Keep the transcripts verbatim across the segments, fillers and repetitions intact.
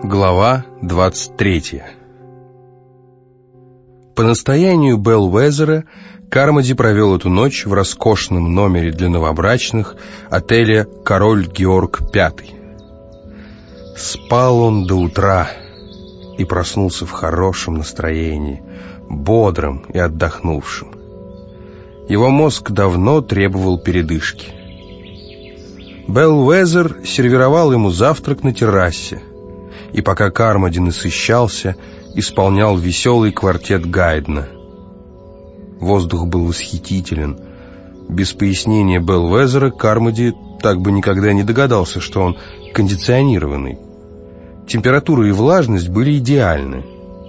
Глава двадцать третья. По настоянию Беллвезера Кармоди провел эту ночь в роскошном номере для новобрачных отеля «Король Георг Пятый». Спал он до утра и проснулся в хорошем настроении, бодрым и отдохнувшим. Его мозг давно требовал передышки. Беллвезер сервировал ему завтрак на террасе, и пока Кармоди насыщался, исполнял веселый квартет Гайдна. Воздух был восхитителен. Без пояснения Беллвезера Кармоди так бы никогда не догадался, что он кондиционированный. Температура и влажность были идеальны.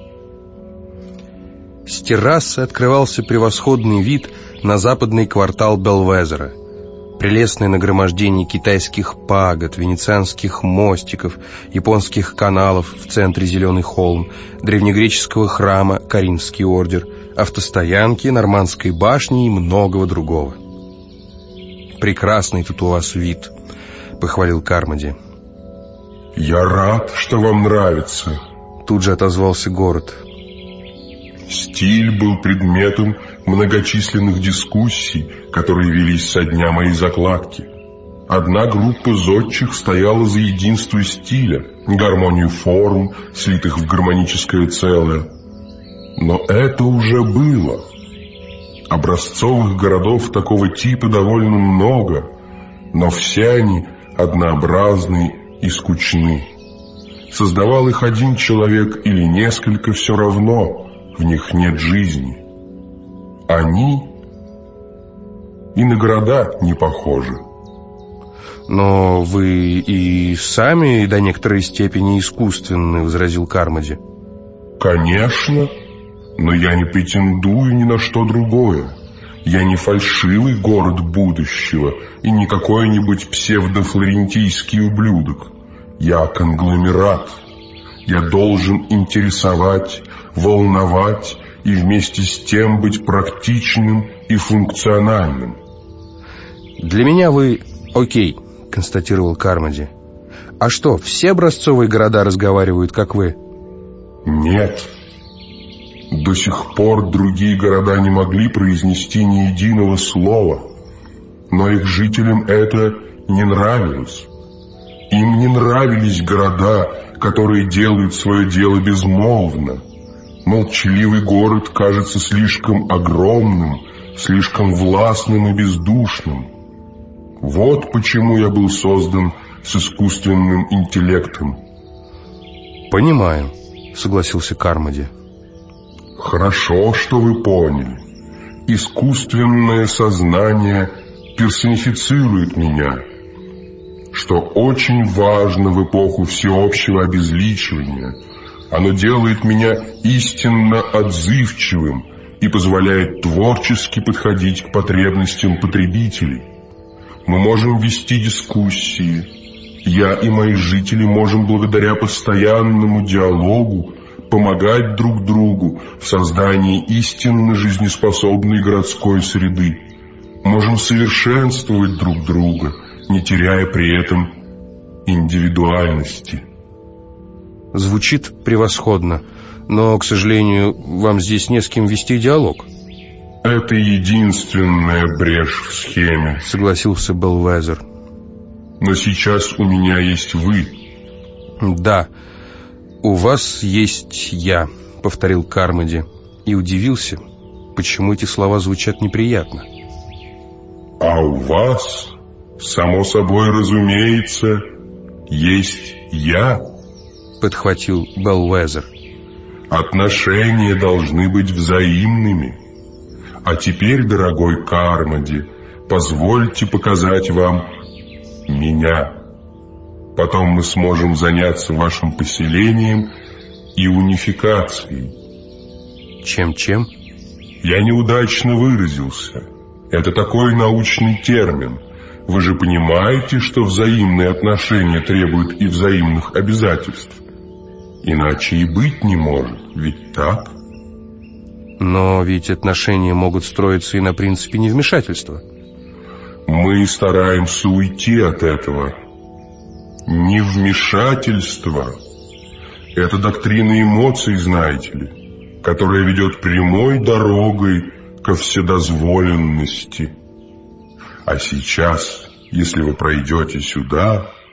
С террасы открывался превосходный вид на западный квартал Беллвезера. Прелестное нагромождение китайских пагод, венецианских мостиков, японских каналов в центре зеленый холм, древнегреческого храма Коринфский ордер, автостоянки, Нормандской башни и многого другого. «Прекрасный тут у вас вид», — похвалил Кармоди. «Я рад, что вам нравится», — тут же отозвался город. Стиль был предметом многочисленных дискуссий, которые велись со дня моей закладки. Одна группа зодчих стояла за единство стиля, гармонию форм, слитых в гармоническое целое. Но это уже было. Образцовых городов такого типа довольно много, но все они однообразны и скучны. Создавал их один человек или несколько, все равно, в них нет жизни. Они и на города не похожи. «Но вы и сами до некоторой степени искусственны», — возразил Кармоди. «Конечно, но я не претендую ни на что другое. Я не фальшивый город будущего и не какой-нибудь псевдофлорентийский ублюдок. Я конгломерат. Я должен интересовать, волновать и вместе с тем быть практичным и функциональным». «Для меня вы окей», — констатировал Кармоди. «А что, все образцовые города разговаривают, как вы?» «Нет. До сих пор другие города не могли произнести ни единого слова, но их жителям это не нравилось. Им не нравились города, которые делают свое дело безмолвно. Молчаливый город кажется слишком огромным, слишком властным и бездушным. Вот почему я был создан с искусственным интеллектом». «Понимаю», — согласился Кармоди. «Хорошо, что вы поняли. Искусственное сознание персонифицирует меня, что очень важно в эпоху всеобщего обезличивания. Оно делает меня истинно отзывчивым и позволяет творчески подходить к потребностям потребителей. Мы можем вести дискуссии. Я и мои жители можем благодаря постоянному диалогу помогать друг другу в создании истинно жизнеспособной городской среды. Можем совершенствовать друг друга, не теряя при этом индивидуальности». «Звучит превосходно, но, к сожалению, вам здесь не с кем вести диалог». «Это единственная брешь в схеме», — согласился Беллвезер. «Но сейчас у меня есть вы». «Да, у вас есть я», — повторил Кармоди и удивился, почему эти слова звучат неприятно. «А у вас, само собой разумеется, есть я», — подхватил Беллвезер. «Отношения должны быть взаимными. А теперь, дорогой Кармоди, позвольте показать вам меня. Потом мы сможем заняться вашим поселением и унификацией». «Чем-чем?» «Я неудачно выразился. Это такой научный термин. Вы же понимаете, что взаимные отношения требуют и взаимных обязательств. Иначе и быть не может, ведь так?» «Но ведь отношения могут строиться и на принципе невмешательства». «Мы стараемся уйти от этого. Невмешательство Это доктрина эмоций, знаете ли, которая ведет прямой дорогой ко вседозволенности. А сейчас, если вы пройдете сюда,